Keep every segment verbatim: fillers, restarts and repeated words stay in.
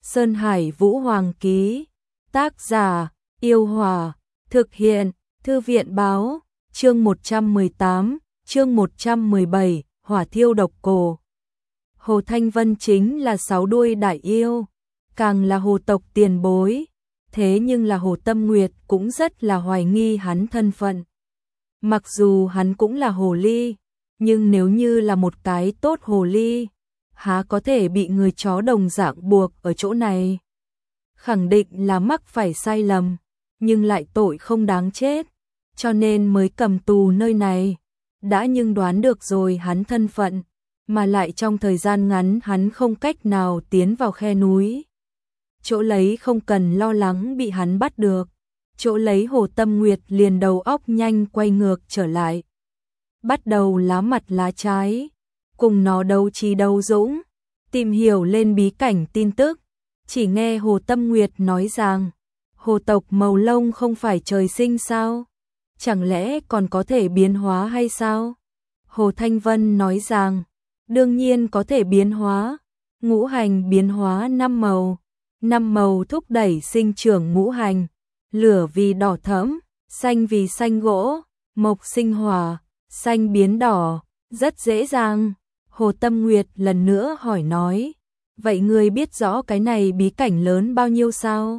Sơn Hải Vũ Hoàng ký. Tác giả: Yêu Hòa. Thực hiện: Thư viện báo. Chương một trăm mười tám, chương một trăm mười bảy, Hỏa thiêu độc cổ. Hồ Thanh Vân chính là sáu đuôi đại yêu, càng là hồ tộc tiền bối. Thế nhưng là Hồ Tâm Nguyệt cũng rất là hoài nghi hắn thân phận. Mặc dù hắn cũng là hồ ly, nhưng nếu như là một cái tốt hồ ly, há có thể bị người chó đồng dạng buộc ở chỗ này. Khẳng định là mắc phải sai lầm, nhưng lại tội không đáng chết, cho nên mới cầm tù nơi này. Đã nhưng đoán được rồi hắn thân phận, mà lại trong thời gian ngắn hắn không cách nào tiến vào khe núi. Chỗ lấy không cần lo lắng bị hắn bắt được. Chỗ lấy Hồ Tâm Nguyệt liền đầu óc nhanh quay ngược trở lại. Bắt đầu lá mặt lá trái, cùng nó đấu trí đấu dũng, tìm hiểu lên bí cảnh tin tức. Chỉ nghe Hồ Tâm Nguyệt nói rằng, hồ tộc màu lông không phải trời sinh sao? Chẳng lẽ còn có thể biến hóa hay sao? Hồ Thanh Vân nói rằng, đương nhiên có thể biến hóa. Ngũ hành biến hóa năm màu, năm màu thúc đẩy sinh trưởng ngũ hành. Lửa vì đỏ thẫm, xanh vì xanh gỗ, mộc sinh hỏa, xanh biến đỏ, rất dễ dàng. Hồ Tâm Nguyệt lần nữa hỏi nói, vậy ngươi biết rõ cái này bí cảnh lớn bao nhiêu sao?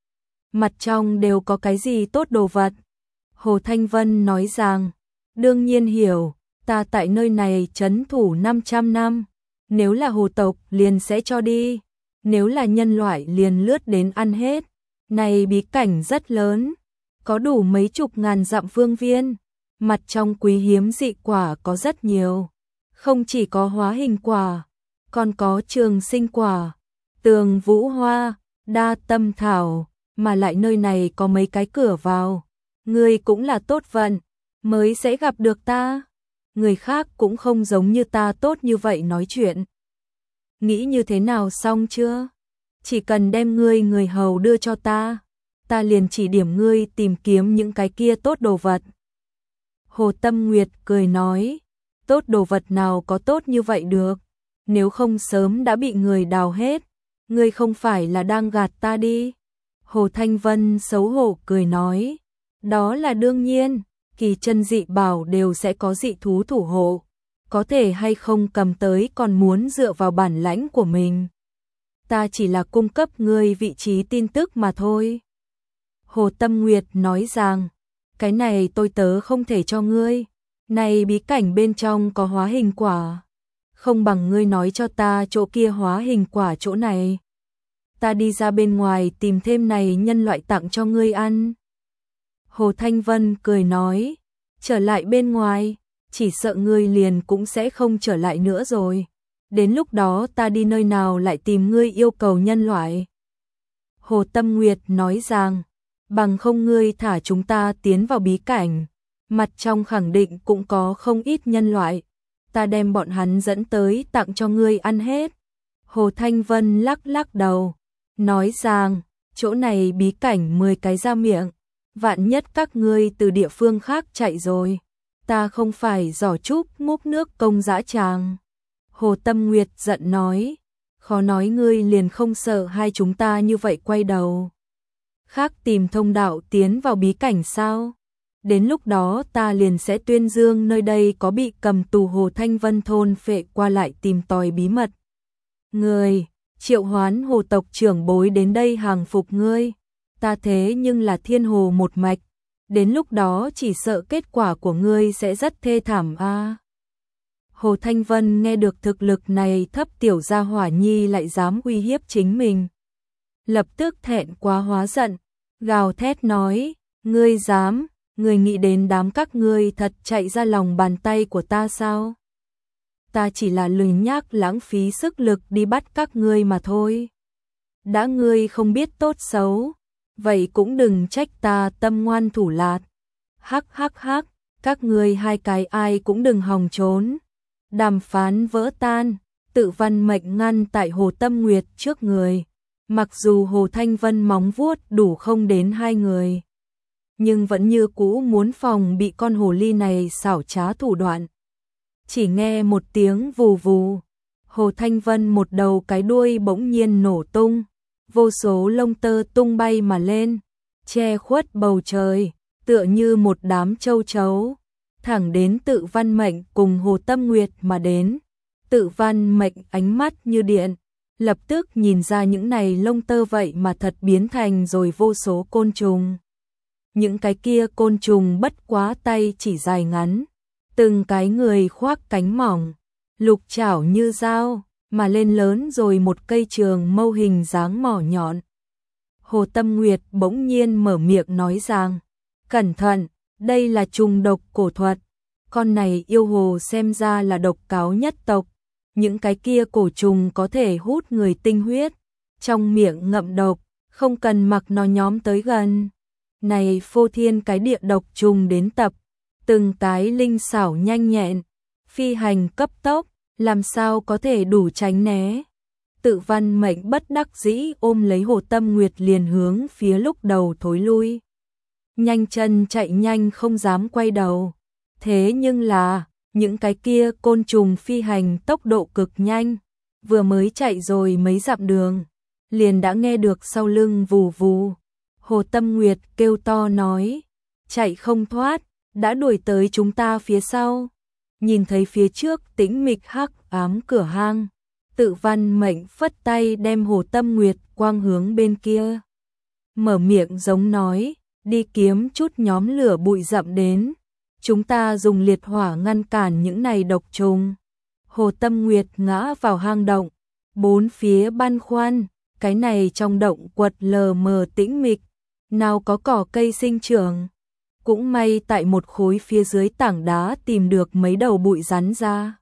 Mặt trong đều có cái gì tốt đồ vật? Hồ Thanh Vân nói rằng, đương nhiên hiểu, ta tại nơi này trấn thủ năm trăm năm, nếu là hồ tộc liền sẽ cho đi, nếu là nhân loại liền lướt đến ăn hết. Này bí cảnh rất lớn, có đủ mấy chục ngàn dặm phương viên, mặt trong quý hiếm dị quả có rất nhiều, không chỉ có hóa hình quả, còn có trường sinh quả, tường vũ hoa, đa tâm thảo, mà lại nơi này có mấy cái cửa vào. Ngươi cũng là tốt vận, mới sẽ gặp được ta. Người khác cũng không giống như ta tốt như vậy nói chuyện. Nghĩ như thế nào xong chưa? Chỉ cần đem ngươi người hầu đưa cho ta, ta liền chỉ điểm ngươi tìm kiếm những cái kia tốt đồ vật. Hồ Tâm Nguyệt cười nói, tốt đồ vật nào có tốt như vậy được, nếu không sớm đã bị người đào hết, ngươi không phải là đang gạt ta đi. Hồ Thanh Vân xấu hổ cười nói, đó là đương nhiên, kỳ chân dị bảo đều sẽ có dị thú thủ hộ, có thể hay không cầm tới còn muốn dựa vào bản lãnh của mình. Ta chỉ là cung cấp ngươi vị trí tin tức mà thôi. Hồ Tâm Nguyệt nói rằng, cái này tôi tớ không thể cho ngươi, này bí cảnh bên trong có hóa hình quả, không bằng ngươi nói cho ta chỗ kia hóa hình quả chỗ này. Ta đi ra bên ngoài tìm thêm này nhân loại tặng cho ngươi ăn. Hồ Thanh Vân cười nói, trở lại bên ngoài, chỉ sợ ngươi liền cũng sẽ không trở lại nữa rồi. Đến lúc đó ta đi nơi nào lại tìm ngươi yêu cầu nhân loại. Hồ Tâm Nguyệt nói rằng, bằng không ngươi thả chúng ta tiến vào bí cảnh, mặt trong khẳng định cũng có không ít nhân loại, ta đem bọn hắn dẫn tới tặng cho ngươi ăn hết. Hồ Thanh Vân lắc lắc đầu, nói rằng, chỗ này bí cảnh mười cái ra miệng, vạn nhất các ngươi từ địa phương khác chạy rồi, ta không phải giỏ trúc múc nước công dã tràng. Hồ Tâm Nguyệt giận nói, khó nói ngươi liền không sợ hai chúng ta như vậy quay đầu khác tìm thông đạo tiến vào bí cảnh sao? Đến lúc đó ta liền sẽ tuyên dương nơi đây có bị cầm tù Hồ Thanh Vân thôn phệ qua lại tìm tòi bí mật. Ngươi, triệu hoán hồ tộc trưởng bối đến đây hàng phục ngươi, ta thế nhưng là thiên hồ một mạch, đến lúc đó chỉ sợ kết quả của ngươi sẽ rất thê thảm a. À. Hồ Thanh Vân nghe được thực lực này thấp tiểu gia hỏa nhi lại dám uy hiếp chính mình. Lập tức thẹn quá hóa giận, gào thét nói, ngươi dám, ngươi nghĩ đến đám các ngươi thật chạy ra lòng bàn tay của ta sao? Ta chỉ là lười nhác lãng phí sức lực đi bắt các ngươi mà thôi. Đã ngươi không biết tốt xấu, vậy cũng đừng trách ta tâm ngoan thủ lạt. Hắc hắc hắc, các ngươi hai cái ai cũng đừng hòng trốn. Đàm phán vỡ tan, tự văn mệnh ngăn tại Hồ Tâm Nguyệt trước người. Mặc dù Hồ Thanh Vân móng vuốt đủ không đến hai người, nhưng vẫn như cũ muốn phòng bị con hồ ly này xảo trá thủ đoạn. Chỉ nghe một tiếng vù vù, Hồ Thanh Vân một đầu cái đuôi bỗng nhiên nổ tung, vô số lông tơ tung bay mà lên, che khuất bầu trời, tựa như một đám châu chấu, thẳng đến Tự Văn Mệnh cùng Hồ Tâm Nguyệt mà đến. Tự Văn Mệnh ánh mắt như điện, lập tức nhìn ra những này lông tơ vậy mà thật biến thành rồi vô số côn trùng. Những cái kia côn trùng bất quá tay chỉ dài ngắn, từng cái người khoác cánh mỏng, lục chảo như dao, mà lên lớn rồi một cây trường mâu hình dáng mỏ nhọn. Hồ Tâm Nguyệt bỗng nhiên mở miệng nói rằng, cẩn thận, đây là trùng độc cổ thuật, con này yêu hồ xem ra là độc cáo nhất tộc, những cái kia cổ trùng có thể hút người tinh huyết, trong miệng ngậm độc, không cần mặc nó nhóm tới gần. Này phô thiên cái địa độc trùng đến tập, từng cái linh xảo nhanh nhẹn, phi hành cấp tốc, làm sao có thể đủ tránh né. Tự Văn Mệnh bất đắc dĩ ôm lấy Hồ Tâm Nguyệt liền hướng phía lúc đầu thối lui. Nhanh chân chạy nhanh không dám quay đầu. Thế nhưng là, những cái kia côn trùng phi hành tốc độ cực nhanh, vừa mới chạy rồi mấy dặm đường, liền đã nghe được sau lưng vù vù. Hồ Tâm Nguyệt kêu to nói, chạy không thoát, đã đuổi tới chúng ta phía sau. Nhìn thấy phía trước tĩnh mịch hắc ám cửa hang, Tự Văn Mệnh phất tay đem Hồ Tâm Nguyệt quang hướng bên kia. Mở miệng giống nói, đi kiếm chút nhóm lửa bụi rậm đến, chúng ta dùng liệt hỏa ngăn cản những này độc trùng. Hồ Tâm Nguyệt ngã vào hang động, bốn phía băn khoăn, cái này trong động quật lờ mờ tĩnh mịch, nào có cỏ cây sinh trưởng. Cũng may tại một khối phía dưới tảng đá tìm được mấy đầu bụi rắn ra.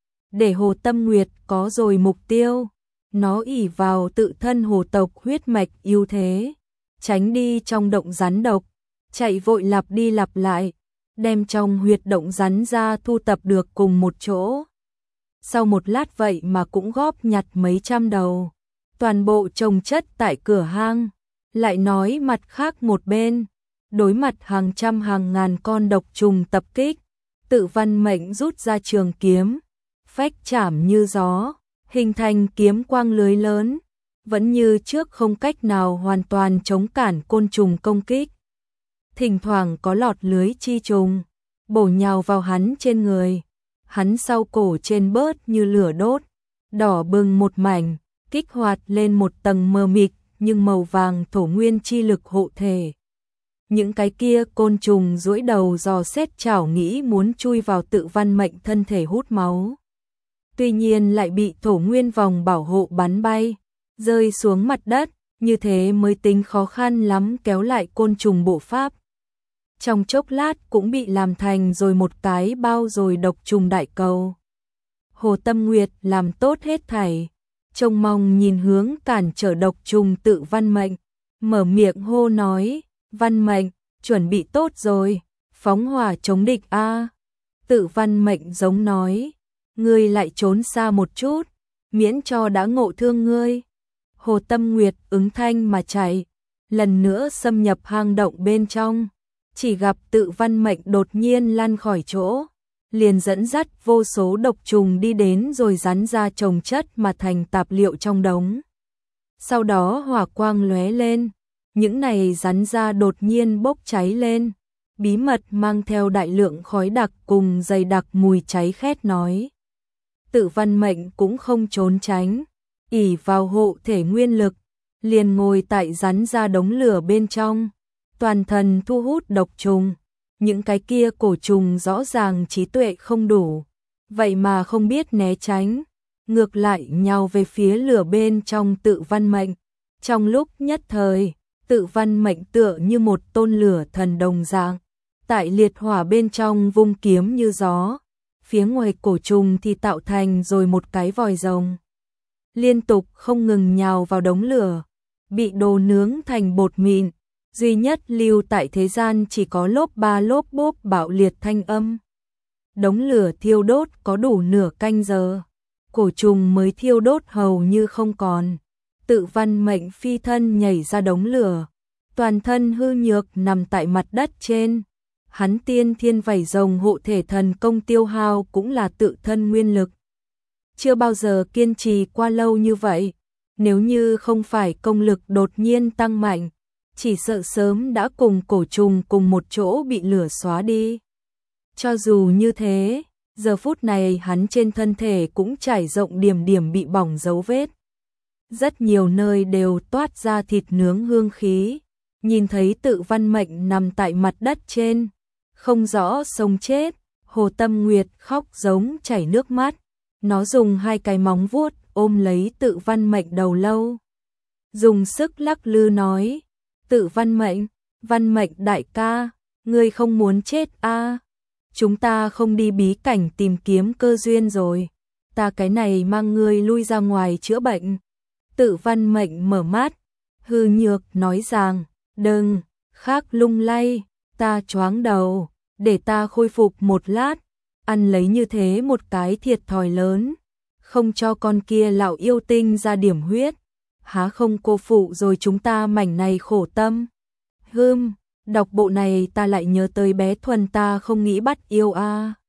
Để Hồ Tâm Nguyệt có rồi mục tiêu, nó ỷ vào tự thân hồ tộc huyết mạch ưu thế, tránh đi trong động rắn độc, chạy vội lặp đi lặp lại, đem trong huyệt động rắn ra thu tập được cùng một chỗ. Sau một lát vậy mà cũng góp nhặt mấy trăm đầu, toàn bộ chồng chất tại cửa hang. Lại nói mặt khác một bên, đối mặt hàng trăm hàng ngàn con độc trùng tập kích, Tự Văn Mệnh rút ra trường kiếm, phách chảm như gió, hình thành kiếm quang lưới lớn, vẫn như trước không cách nào hoàn toàn chống cản côn trùng công kích. Thỉnh thoảng có lọt lưới chi trùng, bổ nhào vào hắn trên người, hắn sau cổ trên bớt như lửa đốt, đỏ bừng một mảnh, kích hoạt lên một tầng mờ mịt nhưng màu vàng thổ nguyên chi lực hộ thể. Những cái kia côn trùng duỗi đầu dò xét chảo nghĩ muốn chui vào Tự Văn Mệnh thân thể hút máu. Tuy nhiên lại bị thổ nguyên vòng bảo hộ bắn bay, rơi xuống mặt đất, như thế mới tính khó khăn lắm kéo lại côn trùng bộ pháp. Trong chốc lát cũng bị làm thành rồi một cái bao rồi độc trùng đại cầu. Hồ Tâm Nguyệt làm tốt hết thảy, trông mong nhìn hướng cản trở độc trùng Tự Văn Mệnh, mở miệng hô nói, Văn Mệnh, chuẩn bị tốt rồi, phóng hỏa chống địch a. Tự Văn Mệnh giống nói, ngươi lại trốn xa một chút, miễn cho đã ngộ thương ngươi. Hồ Tâm Nguyệt ứng thanh mà chạy, lần nữa xâm nhập hang động bên trong, chỉ gặp Tự Văn Mệnh đột nhiên lăn khỏi chỗ, liền dẫn dắt vô số độc trùng đi đến rồi rắn ra chồng chất mà thành tạp liệu trong đống. Sau đó hỏa quang lóe lên, những này rắn ra đột nhiên bốc cháy lên, bí mật mang theo đại lượng khói đặc cùng dày đặc mùi cháy khét nói. Tự Văn Mệnh cũng không trốn tránh, ỷ vào hộ thể nguyên lực, liền ngồi tại rắn ra đống lửa bên trong, toàn thân thu hút độc trùng. Những cái kia cổ trùng rõ ràng trí tuệ không đủ, vậy mà không biết né tránh, ngược lại nhào về phía lửa bên trong Tự Văn Mệnh. Trong lúc nhất thời, Tự Văn Mệnh tựa như một tôn lửa thần đồng dạng, tại liệt hỏa bên trong vung kiếm như gió, phía ngoài cổ trùng thì tạo thành rồi một cái vòi rồng, liên tục không ngừng nhào vào đống lửa, bị đồ nướng thành bột mịn. Duy nhất lưu tại thế gian chỉ có lốp ba lốp bốp bạo liệt thanh âm. Đống lửa thiêu đốt có đủ nửa canh giờ, cổ trùng mới thiêu đốt hầu như không còn. Tự Văn Mệnh phi thân nhảy ra đống lửa, toàn thân hư nhược nằm tại mặt đất trên. Hắn tiên thiên vảy rồng hộ thể thần công tiêu hao cũng là tự thân nguyên lực. Chưa bao giờ kiên trì qua lâu như vậy, nếu như không phải công lực đột nhiên tăng mạnh, chỉ sợ sớm đã cùng cổ trùng cùng một chỗ bị lửa xóa đi. Cho dù như thế, giờ phút này hắn trên thân thể cũng trải rộng điểm điểm bị bỏng dấu vết. Rất nhiều nơi đều toát ra thịt nướng hương khí, nhìn thấy Tự Văn Mệnh nằm tại mặt đất trên, không rõ sống chết, Hồ Tâm Nguyệt khóc giống chảy nước mắt, nó dùng hai cái móng vuốt ôm lấy Tự Văn Mệnh đầu lâu. Dùng sức lắc lư nói, Tự Văn Mệnh, Văn Mệnh đại ca, ngươi không muốn chết a? À? Chúng ta không đi bí cảnh tìm kiếm cơ duyên rồi, ta cái này mang ngươi lui ra ngoài chữa bệnh. Tự Văn Mệnh mở mắt, hư nhược nói rằng, đừng, khác lung lay, ta choáng đầu, để ta khôi phục một lát, ăn lấy như thế một cái thiệt thòi lớn, không cho con kia lão yêu tinh ra điểm huyết, há không cô phụ rồi chúng ta mảnh này khổ tâm. Hưm, đọc bộ này ta lại nhớ tới bé Thuần ta không nghĩ bắt yêu a. À.